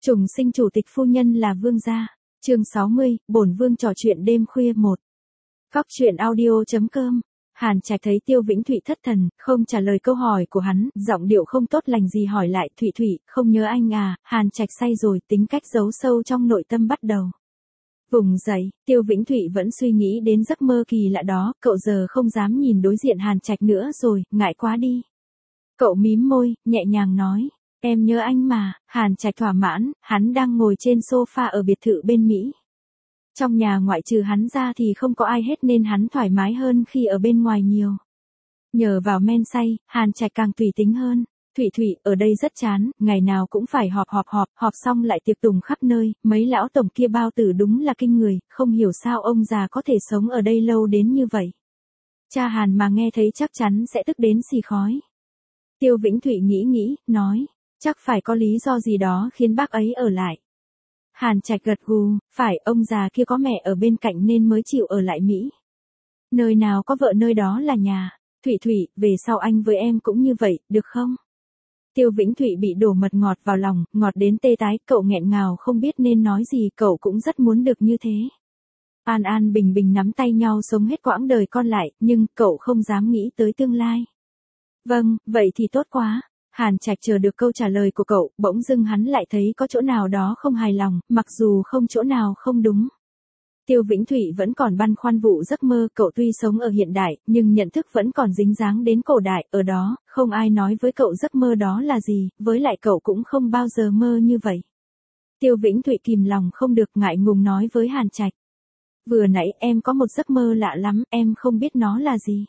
Trùng sinh chủ tịch phu nhân là vương gia. Chương 60, bổn vương trò chuyện đêm khuya 1. Góc truyện audio.com. Hàn Trạch thấy Tiêu Vĩnh Thụy thất thần, không trả lời câu hỏi của hắn, giọng điệu không tốt lành gì hỏi lại, Thụy Thụy, không nhớ anh à? Hàn Trạch say rồi, tính cách giấu sâu trong nội tâm bắt đầu vùng dậy. Tiêu Vĩnh Thụy vẫn suy nghĩ đến giấc mơ kỳ lạ đó, cậu giờ không dám nhìn đối diện Hàn Trạch nữa rồi, ngại quá đi. Cậu mím môi, nhẹ nhàng nói, em nhớ anh mà. Hàn Trạch thỏa mãn, hắn đang ngồi trên sofa ở biệt thự bên Mỹ. Trong nhà ngoại trừ hắn ra thì không có ai hết nên hắn thoải mái hơn khi ở bên ngoài nhiều. Nhờ vào men say, Hàn Trạch càng tùy tính hơn. Thụy Thụy, ở đây rất chán, ngày nào cũng phải họp xong lại tiệc tùng khắp nơi, mấy lão tổng kia bao tử đúng là kinh người, không hiểu sao ông già có thể sống ở đây lâu đến như vậy. Cha Hàn mà nghe thấy chắc chắn sẽ tức đến xì khói. Tiêu Vĩnh Thụy nghĩ, nói, chắc phải có lý do gì đó khiến bác ấy ở lại. Hàn Trạch gật gù, phải, ông già kia có mẹ ở bên cạnh nên mới chịu ở lại Mỹ. Nơi nào có vợ nơi đó là nhà. Thụy Thụy, về sau anh với em cũng như vậy, được không? Tiêu Vĩnh Thụy bị đổ mật ngọt vào lòng, ngọt đến tê tái, cậu nghẹn ngào không biết nên nói gì, cậu cũng rất muốn được như thế. An An Bình Bình nắm tay nhau sống hết quãng đời còn lại, nhưng cậu không dám nghĩ tới tương lai. Vâng, vậy thì tốt quá. Hàn Trạch chờ được câu trả lời của cậu, bỗng dưng hắn lại thấy có chỗ nào đó không hài lòng, mặc dù không chỗ nào không đúng. Tiêu Vĩnh Thụy vẫn còn băn khoăn vụ giấc mơ, cậu tuy sống ở hiện đại, nhưng nhận thức vẫn còn dính dáng đến cổ đại, ở đó, không ai nói với cậu giấc mơ đó là gì, với lại cậu cũng không bao giờ mơ như vậy. Tiêu Vĩnh Thụy kìm lòng không được, ngại ngùng nói với Hàn Trạch. Vừa nãy em có một giấc mơ lạ lắm, em không biết nó là gì.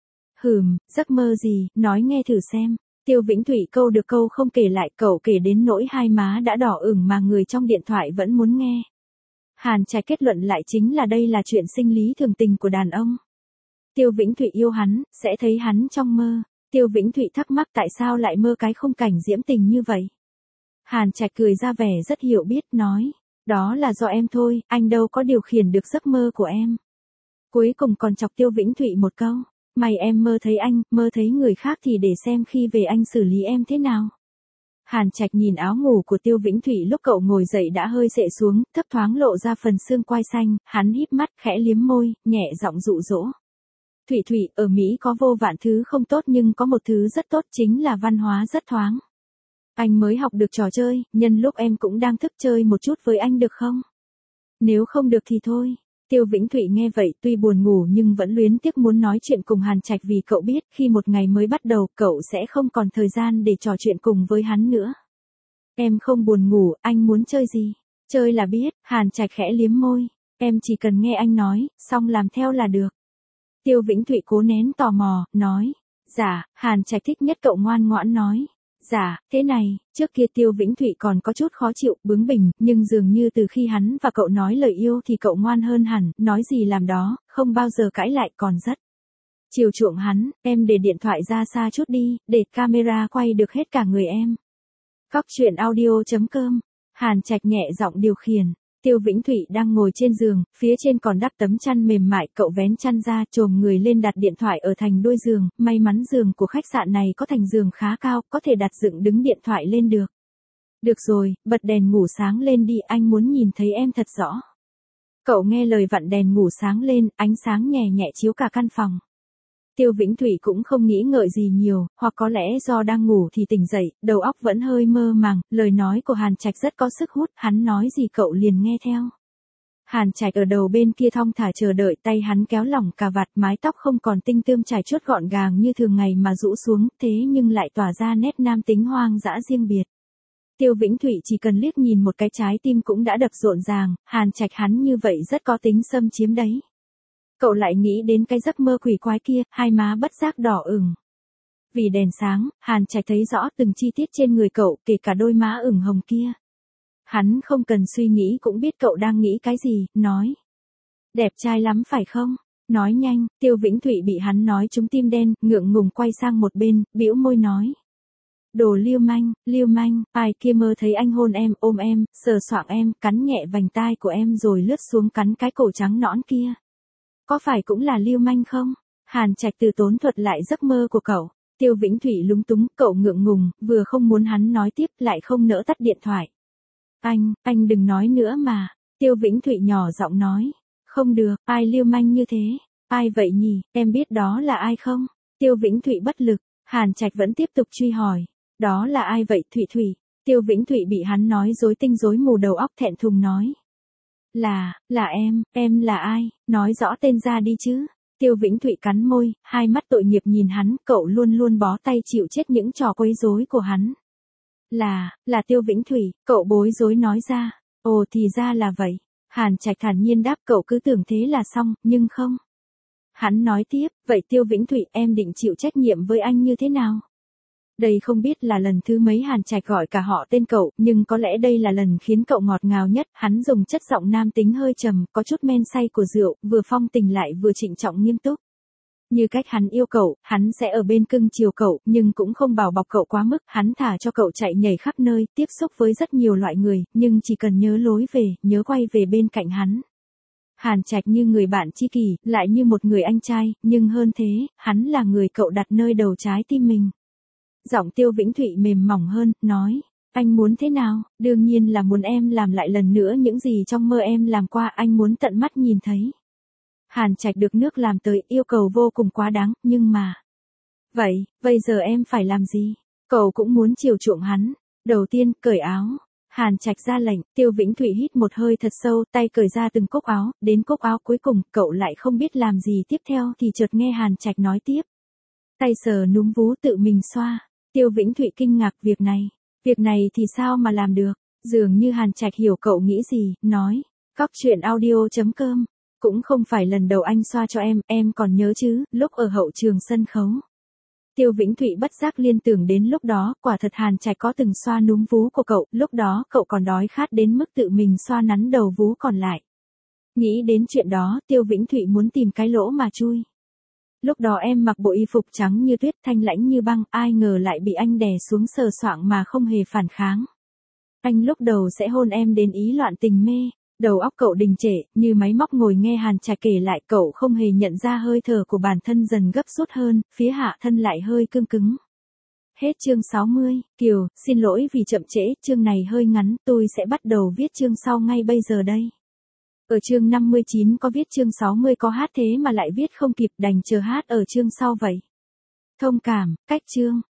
Giấc mơ gì, nói nghe thử xem. Tiêu Vĩnh Thụy câu được câu không kể lại, cậu kể đến nỗi hai má đã đỏ ửng mà người trong điện thoại vẫn muốn nghe. Hàn Trạch kết luận lại chính là đây là chuyện sinh lý thường tình của đàn ông. Tiêu Vĩnh Thụy yêu hắn, sẽ thấy hắn trong mơ. Tiêu Vĩnh Thụy thắc mắc tại sao lại mơ cái khung cảnh diễm tình như vậy. Hàn Trạch cười ra vẻ rất hiểu biết, nói, đó là do em thôi, anh đâu có điều khiển được giấc mơ của em. Cuối cùng còn chọc Tiêu Vĩnh Thụy một câu. Mày em mơ thấy anh, mơ thấy người khác thì để xem khi về anh xử lý em thế nào. Hàn Trạch nhìn áo ngủ của Tiêu Vĩnh Thụy lúc cậu ngồi dậy đã hơi xệ xuống, thấp thoáng lộ ra phần xương quai xanh, hắn híp mắt, khẽ liếm môi, nhẹ giọng dụ dỗ. Thụy Thụy, ở Mỹ có vô vạn thứ không tốt nhưng có một thứ rất tốt chính là văn hóa rất thoáng. Anh mới học được trò chơi, nhân lúc em cũng đang thức chơi một chút với anh được không? Nếu không được thì thôi. Tiêu Vĩnh Thụy nghe vậy tuy buồn ngủ nhưng vẫn luyến tiếc muốn nói chuyện cùng Hàn Trạch vì cậu biết khi một ngày mới bắt đầu cậu sẽ không còn thời gian để trò chuyện cùng với hắn nữa. Em không buồn ngủ, anh muốn chơi gì? Chơi là biết. Hàn Trạch khẽ liếm môi. Em chỉ cần nghe anh nói, xong làm theo là được. Tiêu Vĩnh Thụy cố nén tò mò, nói. Dạ. Hàn Trạch thích nhất cậu ngoan ngoãn nói. Dạ, thế này, trước kia Tiêu Vĩnh Thụy còn có chút khó chịu, bướng bỉnh, nhưng dường như từ khi hắn và cậu nói lời yêu thì cậu ngoan hơn hẳn, nói gì làm đó, không bao giờ cãi lại, còn rất chiều chuộng hắn. Em để điện thoại ra xa chút đi, để camera quay được hết cả người em. Góc truyện audio.com. Hàn Trạch nhẹ giọng điều khiển. Tiêu Vĩnh Thụy đang ngồi trên giường, phía trên còn đắp tấm chăn mềm mại, cậu vén chăn ra, chồm người lên đặt điện thoại ở thành đuôi giường, may mắn giường của khách sạn này có thành giường khá cao, có thể đặt dựng đứng điện thoại lên được. Được rồi, bật đèn ngủ sáng lên đi, anh muốn nhìn thấy em thật rõ. Cậu nghe lời vặn đèn ngủ sáng lên, ánh sáng nhẹ nhẹ chiếu cả căn phòng. Tiêu Vĩnh Thụy cũng không nghĩ ngợi gì nhiều, hoặc có lẽ do đang ngủ thì tỉnh dậy, đầu óc vẫn hơi mơ màng, lời nói của Hàn Trạch rất có sức hút, hắn nói gì cậu liền nghe theo. Hàn Trạch ở đầu bên kia thong thả chờ đợi, tay hắn kéo lỏng cà vạt, mái tóc không còn tinh tươm trải chuốt gọn gàng như thường ngày mà rũ xuống, thế nhưng lại tỏa ra nét nam tính hoang dã riêng biệt. Tiêu Vĩnh Thụy chỉ cần liếc nhìn một cái trái tim cũng đã đập rộn ràng, Hàn Trạch hắn như vậy rất có tính xâm chiếm đấy. Cậu lại nghĩ đến cái giấc mơ quỷ quái kia, hai má bất giác đỏ ửng. Vì đèn sáng, Hàn Trạch thấy rõ từng chi tiết trên người cậu, kể cả đôi má ửng hồng kia. Hắn không cần suy nghĩ cũng biết cậu đang nghĩ cái gì, nói. Đẹp trai lắm phải không? Nói nhanh. Tiêu Vĩnh Thụy bị hắn nói trúng tim đen, ngượng ngùng quay sang một bên, bĩu môi nói. Đồ lưu manh, ai kia mơ thấy anh hôn em, ôm em, sờ soạng em, cắn nhẹ vành tai của em rồi lướt xuống cắn cái cổ trắng nõn kia. Có phải cũng là lưu manh không? Hàn Trạch từ tốn thuật lại giấc mơ của cậu. Tiêu Vĩnh Thụy lúng túng, cậu ngượng ngùng, vừa không muốn hắn nói tiếp lại không nỡ tắt điện thoại. Anh đừng nói nữa mà. Tiêu Vĩnh Thụy nhỏ giọng nói. Không được, ai lưu manh như thế? Ai vậy nhỉ, em biết đó là ai không? Tiêu Vĩnh Thụy bất lực, Hàn Trạch vẫn tiếp tục truy hỏi. Đó là ai vậy Thụy Thụy? Tiêu Vĩnh Thụy bị hắn nói rối tinh rối mù đầu óc thẹn thùng nói. Là em là ai? Nói rõ tên ra đi chứ. Tiêu Vĩnh Thụy cắn môi, hai mắt tội nghiệp nhìn hắn, cậu luôn luôn bó tay chịu chết những trò quấy rối của hắn. Là Tiêu Vĩnh Thụy, cậu bối rối nói ra. Ồ thì ra là vậy. Hàn Trạch thản nhiên đáp, cậu cứ tưởng thế là xong, nhưng không. Hắn nói tiếp, vậy Tiêu Vĩnh Thụy em định chịu trách nhiệm với anh như thế nào? Đây không biết là lần thứ mấy Hàn Trạch gọi cả họ tên cậu, nhưng có lẽ đây là lần khiến cậu ngọt ngào nhất. Hắn dùng chất giọng nam tính hơi trầm, có chút men say của rượu, vừa phong tình lại vừa trịnh trọng nghiêm túc. Như cách hắn yêu cậu, hắn sẽ ở bên cưng chiều cậu, nhưng cũng không bảo bọc cậu quá mức. Hắn thả cho cậu chạy nhảy khắp nơi, tiếp xúc với rất nhiều loại người, nhưng chỉ cần nhớ lối về, nhớ quay về bên cạnh hắn. Hàn Trạch như người bạn tri kỷ, lại như một người anh trai, nhưng hơn thế, hắn là người cậu đặt nơi đầu trái tim mình. Giọng Tiêu Vĩnh Thụy mềm mỏng hơn, nói, anh muốn thế nào? Đương nhiên là muốn em làm lại lần nữa những gì trong mơ em làm qua, anh muốn tận mắt nhìn thấy. Hàn Trạch được nước làm tới, yêu cầu vô cùng quá đáng, nhưng mà. Vậy, bây giờ em phải làm gì? Cậu cũng muốn chiều chuộng hắn. Đầu tiên, cởi áo. Hàn Trạch ra lệnh, Tiêu Vĩnh Thụy hít một hơi thật sâu, tay cởi ra từng cúc áo, đến cúc áo cuối cùng, cậu lại không biết làm gì tiếp theo thì chợt nghe Hàn Trạch nói tiếp. Tay sờ núm vú tự mình xoa. Tiêu Vĩnh Thụy kinh ngạc, việc này thì sao mà làm được? Dường như Hàn Trạch hiểu cậu nghĩ gì, nói, coctruyện.audio.com. Cũng không phải lần đầu anh xoa cho em còn nhớ chứ, lúc ở hậu trường sân khấu. Tiêu Vĩnh Thụy bất giác liên tưởng đến lúc đó, quả thật Hàn Trạch có từng xoa núm vú của cậu, lúc đó cậu còn đói khát đến mức tự mình xoa nắn đầu vú còn lại. Nghĩ đến chuyện đó, Tiêu Vĩnh Thụy muốn tìm cái lỗ mà chui. Lúc đó em mặc bộ y phục trắng như tuyết, thanh lãnh như băng, ai ngờ lại bị anh đè xuống sờ soạng mà không hề phản kháng. Anh lúc đầu sẽ hôn em đến ý loạn tình mê. Đầu óc cậu đình trệ, như máy móc ngồi nghe Hàn Trạch kể lại, cậu không hề nhận ra hơi thở của bản thân dần gấp rút hơn, phía hạ thân lại hơi cương cứng. Hết chương 60, Kiều, xin lỗi vì chậm trễ, chương này hơi ngắn, tôi sẽ bắt đầu viết chương sau ngay bây giờ đây. Ở chương 59 có viết chương 60 có hát thế mà lại viết không kịp, đành chờ hát ở chương sau vậy. Thông cảm, cách chương.